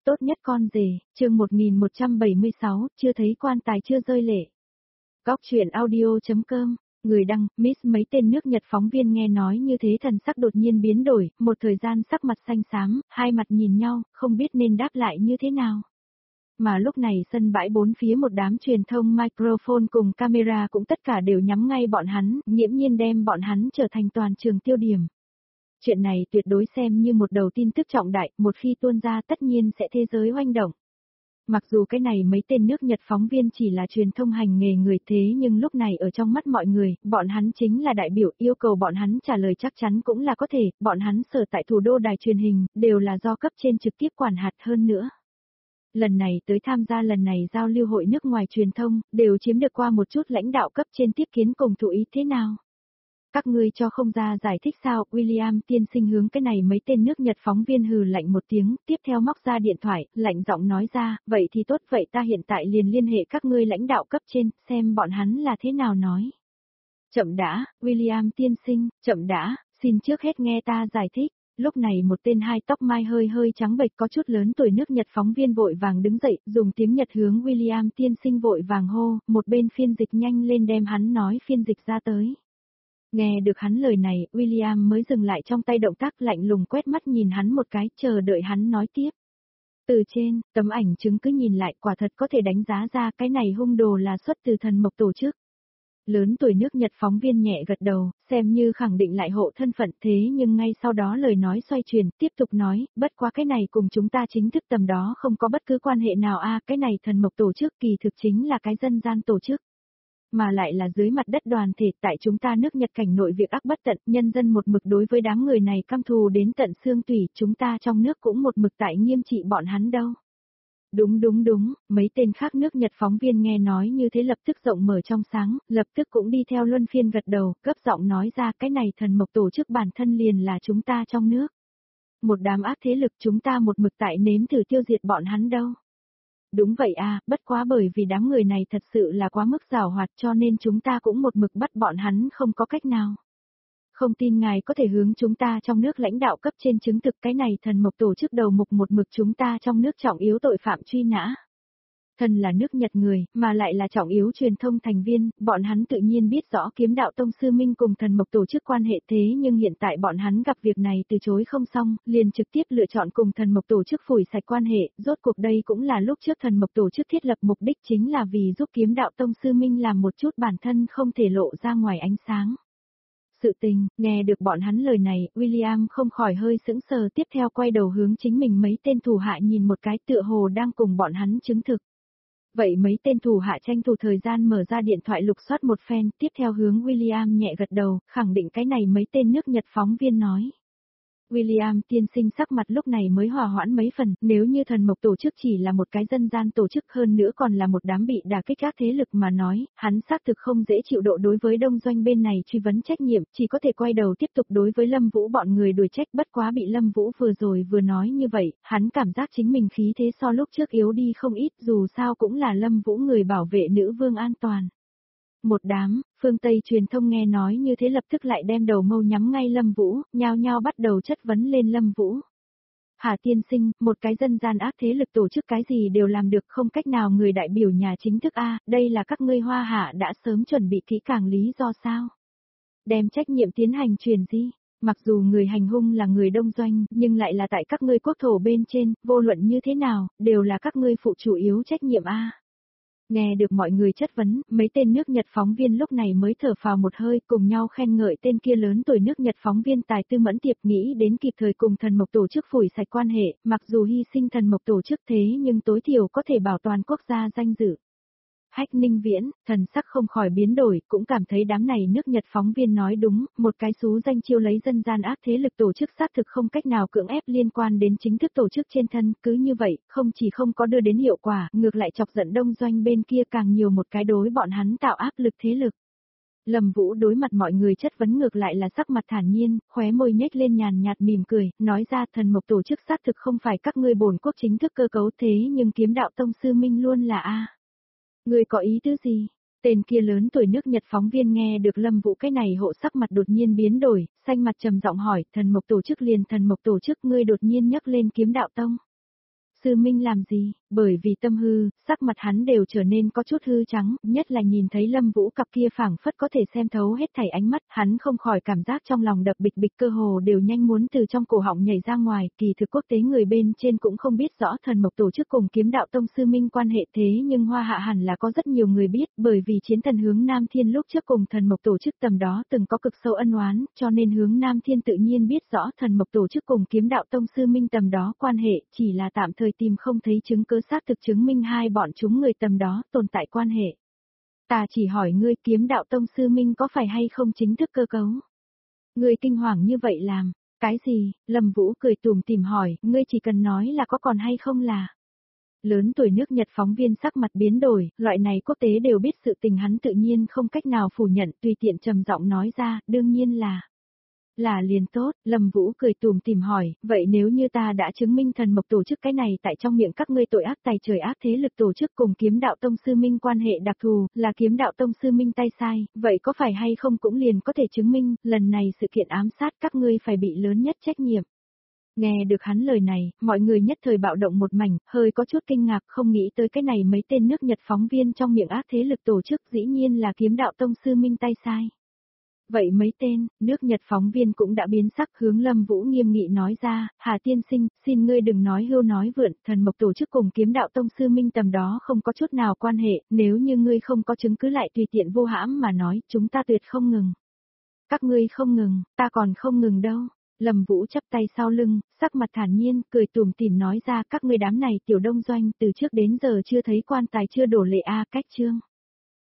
tốt nhất con rể, chương 1176, chưa thấy quan tài chưa rơi lệ. Góc truyện audio.com, người đăng, Miss mấy tên nước Nhật phóng viên nghe nói như thế thần sắc đột nhiên biến đổi, một thời gian sắc mặt xanh xám, hai mặt nhìn nhau, không biết nên đáp lại như thế nào. Mà lúc này sân bãi bốn phía một đám truyền thông microphone cùng camera cũng tất cả đều nhắm ngay bọn hắn, nghiễm nhiên đem bọn hắn trở thành toàn trường tiêu điểm. Chuyện này tuyệt đối xem như một đầu tin tức trọng đại, một khi tuôn ra tất nhiên sẽ thế giới hoành động. Mặc dù cái này mấy tên nước Nhật phóng viên chỉ là truyền thông hành nghề người thế nhưng lúc này ở trong mắt mọi người, bọn hắn chính là đại biểu, yêu cầu bọn hắn trả lời chắc chắn cũng là có thể, bọn hắn sở tại thủ đô đài truyền hình, đều là do cấp trên trực tiếp quản hạt hơn nữa. Lần này tới tham gia lần này giao lưu hội nước ngoài truyền thông, đều chiếm được qua một chút lãnh đạo cấp trên tiếp kiến cùng thụ ý thế nào. Các ngươi cho không ra giải thích sao, William tiên sinh hướng cái này mấy tên nước Nhật phóng viên hừ lạnh một tiếng, tiếp theo móc ra điện thoại, lạnh giọng nói ra, vậy thì tốt vậy ta hiện tại liền liên hệ các ngươi lãnh đạo cấp trên, xem bọn hắn là thế nào nói. Chậm đã, William tiên sinh, chậm đã, xin trước hết nghe ta giải thích. Lúc này một tên hai tóc mai hơi hơi trắng bệch có chút lớn tuổi nước Nhật phóng viên vội vàng đứng dậy, dùng tiếng Nhật hướng William tiên sinh vội vàng hô, một bên phiên dịch nhanh lên đem hắn nói phiên dịch ra tới. Nghe được hắn lời này, William mới dừng lại trong tay động tác lạnh lùng quét mắt nhìn hắn một cái, chờ đợi hắn nói tiếp. Từ trên, tấm ảnh chứng cứ nhìn lại quả thật có thể đánh giá ra cái này hung đồ là xuất từ thần mộc tổ chức. Lớn tuổi nước Nhật phóng viên nhẹ gật đầu, xem như khẳng định lại hộ thân phận thế nhưng ngay sau đó lời nói xoay chuyển, tiếp tục nói, bất quá cái này cùng chúng ta chính thức tầm đó không có bất cứ quan hệ nào cái này thần mộc tổ chức kỳ thực chính là cái dân gian tổ chức. Mà lại là dưới mặt đất đoàn thể tại chúng ta nước Nhật cảnh nội việc ác bất tận, nhân dân một mực đối với đám người này căm thù đến tận xương tủy, chúng ta trong nước cũng một mực tại nghiêm trị bọn hắn đâu. Đúng, mấy tên khác nước Nhật phóng viên nghe nói như thế lập tức rộng mở trong sáng, lập tức cũng đi theo luân phiên gật đầu, cấp giọng nói ra cái này thần mộc tổ chức bản thân liền là chúng ta trong nước. Một đám ác thế lực chúng ta một mực tại nếm thử tiêu diệt bọn hắn đâu. Đúng vậy bất quá bởi vì đám người này thật sự là quá mức giàu hoạt cho nên chúng ta cũng một mực bắt bọn hắn không có cách nào. Không tin ngài có thể hướng chúng ta trong nước lãnh đạo cấp trên chứng thực cái này thần mộc tổ chức đầu mục một mực chúng ta trong nước trọng yếu tội phạm truy nã. Thần là nước Nhật người, mà lại là trọng yếu truyền thông thành viên, bọn hắn tự nhiên biết rõ kiếm đạo tông sư minh cùng thần mộc tổ chức quan hệ thế nhưng hiện tại bọn hắn gặp việc này từ chối không xong, liền trực tiếp lựa chọn cùng thần mộc tổ chức phủi sạch quan hệ, rốt cuộc đây cũng là lúc trước thần mộc tổ chức thiết lập mục đích chính là vì giúp kiếm đạo tông sư minh làm một chút bản thân không thể lộ ra ngoài ánh sáng. Sự tình, nghe được bọn hắn lời này, William không khỏi hơi sững sờ tiếp theo quay đầu hướng chính mình mấy tên thủ hạ nhìn một cái tựa hồ đang cùng bọn hắn chứng thực. Vậy mấy tên thủ hạ tranh thủ thời gian mở ra điện thoại lục soát một phen, tiếp theo hướng William nhẹ gật đầu, khẳng định cái này mấy tên nước Nhật phóng viên nói. William tiên sinh sắc mặt lúc này mới hòa hoãn mấy phần, nếu như thần mộc tổ chức chỉ là một cái dân gian tổ chức hơn nữa còn là một đám bị đả kích các thế lực mà nói, hắn xác thực không dễ chịu độ đối với đông doanh bên này truy vấn trách nhiệm, chỉ có thể quay đầu tiếp tục đối với Lâm Vũ bọn người đuổi trách bất quá bị Lâm Vũ vừa rồi vừa nói như vậy, hắn cảm giác chính mình khí thế so lúc trước yếu đi không ít dù sao cũng là Lâm Vũ người bảo vệ nữ vương an toàn. Một đám, phương Tây truyền thông nghe nói như thế lập tức lại đem đầu mâu nhắm ngay Lâm Vũ, nhao nhao bắt đầu chất vấn lên Lâm Vũ. Hà tiên sinh, một cái dân gian ác thế lực tổ chức cái gì đều làm được không cách nào người đại biểu nhà chính thức đây là các ngươi Hoa Hạ đã sớm chuẩn bị kỹ càng lý do sao? Đem trách nhiệm tiến hành truyền di. Mặc dù người hành hung là người đông doanh, nhưng lại là tại các ngươi quốc thổ bên trên, vô luận như thế nào, đều là các ngươi phụ chủ yếu trách nhiệm Nghe được mọi người chất vấn, mấy tên nước Nhật phóng viên lúc này mới thở phào một hơi cùng nhau khen ngợi tên kia lớn tuổi nước Nhật phóng viên tài tư mẫn tiệp nghĩ đến kịp thời cùng thần mộc tổ chức phủi sạch quan hệ, mặc dù hy sinh thần mộc tổ chức thế nhưng tối thiểu có thể bảo toàn quốc gia danh dự. Hách Ninh Viễn, thần sắc không khỏi biến đổi, cũng cảm thấy đám này nước Nhật phóng viên nói đúng, một cái xú danh chiêu lấy dân gian ác thế lực tổ chức xác thực không cách nào cưỡng ép liên quan đến chính thức tổ chức trên thân, cứ như vậy, không chỉ không có đưa đến hiệu quả, ngược lại chọc giận đông doanh bên kia càng nhiều một cái đối bọn hắn tạo áp lực thế lực. Lâm Vũ đối mặt mọi người chất vấn ngược lại là sắc mặt thản nhiên, khóe môi nhếch lên nhàn nhạt mỉm cười, nói ra thần mộc tổ chức xác thực không phải các ngươi bổn quốc chính thức cơ cấu thế nhưng kiếm đạo tông sư minh luôn là Ngươi có ý tứ gì? Tên kia lớn tuổi nước Nhật phóng viên nghe được Lâm Vũ cái này hộ sắc mặt đột nhiên biến đổi, xanh mặt trầm giọng hỏi, thần mộc tổ chức liền thần mộc tổ chức ngươi đột nhiên nhắc lên kiếm đạo tông. Sư Minh làm gì? Bởi vì tâm hư, sắc mặt hắn đều trở nên có chút hư trắng, nhất là nhìn thấy Lâm Vũ cặp kia phảng phất có thể xem thấu hết thảy ánh mắt, hắn không khỏi cảm giác trong lòng đập bịch bịch, cơ hồ đều nhanh muốn từ trong cổ họng nhảy ra ngoài, kỳ thực quốc tế người bên trên cũng không biết rõ Thần Mộc tổ chức cùng Kiếm Đạo Tông Sư Minh quan hệ, thế nhưng Hoa Hạ hẳn là có rất nhiều người biết, bởi vì Chiến Thần Hướng Nam Thiên lúc trước cùng Thần Mộc tổ chức tầm đó từng có cực sâu ân oán, cho nên Hướng Nam Thiên tự nhiên biết rõ Thần Mộc tổ chức cùng Kiếm Đạo Tông Sư Minh tầm đó quan hệ, chỉ là tạm thời tìm không thấy chứng cứ xác thực chứng minh hai bọn chúng người tầm đó tồn tại quan hệ. Ta chỉ hỏi ngươi, Kiếm Đạo Tông Sư Minh có phải hay không chính thức cơ cấu? Ngươi kinh hoàng như vậy làm, cái gì? Lâm Vũ cười tủm tỉm hỏi, ngươi chỉ cần nói là có còn hay không là. Lớn tuổi nước Nhật phóng viên sắc mặt biến đổi, loại này quốc tế đều biết sự tình, hắn tự nhiên không cách nào phủ nhận, tùy tiện trầm giọng nói ra, đương nhiên là. Là liền tốt, Lâm Vũ cười tủm tỉm hỏi, vậy nếu như ta đã chứng minh Thần Mộc tổ chức cái này tại trong miệng các ngươi tội ác tày trời ác thế lực tổ chức cùng Kiếm Đạo Tông Sư Minh quan hệ đặc thù, là Kiếm Đạo Tông Sư Minh tay sai, vậy có phải hay không cũng liền có thể chứng minh, lần này sự kiện ám sát các ngươi phải bị lớn nhất trách nhiệm. Nghe được hắn lời này, mọi người nhất thời bạo động một mảnh, hơi có chút kinh ngạc, không nghĩ tới cái này mấy tên nước Nhật phóng viên trong miệng ác thế lực tổ chức dĩ nhiên là Kiếm Đạo Tông Sư Minh tay sai. Vậy mấy tên, nước Nhật phóng viên cũng đã biến sắc, hướng Lâm Vũ nghiêm nghị nói ra, Hà tiên sinh, xin ngươi đừng nói hưu nói vượn, Thần Mộc tổ chức cùng Kiếm Đạo Tông Sư Minh tầm đó không có chút nào quan hệ, nếu như ngươi không có chứng cứ lại tùy tiện vô hãm mà nói, chúng ta tuyệt không ngừng. Các ngươi không ngừng, ta còn không ngừng đâu. Lâm Vũ chắp tay sau lưng, sắc mặt thản nhiên, cười tủm tỉm nói ra, các ngươi đám này tiểu đông doanh từ trước đến giờ chưa thấy quan tài chưa đổ lệ a, cách chương.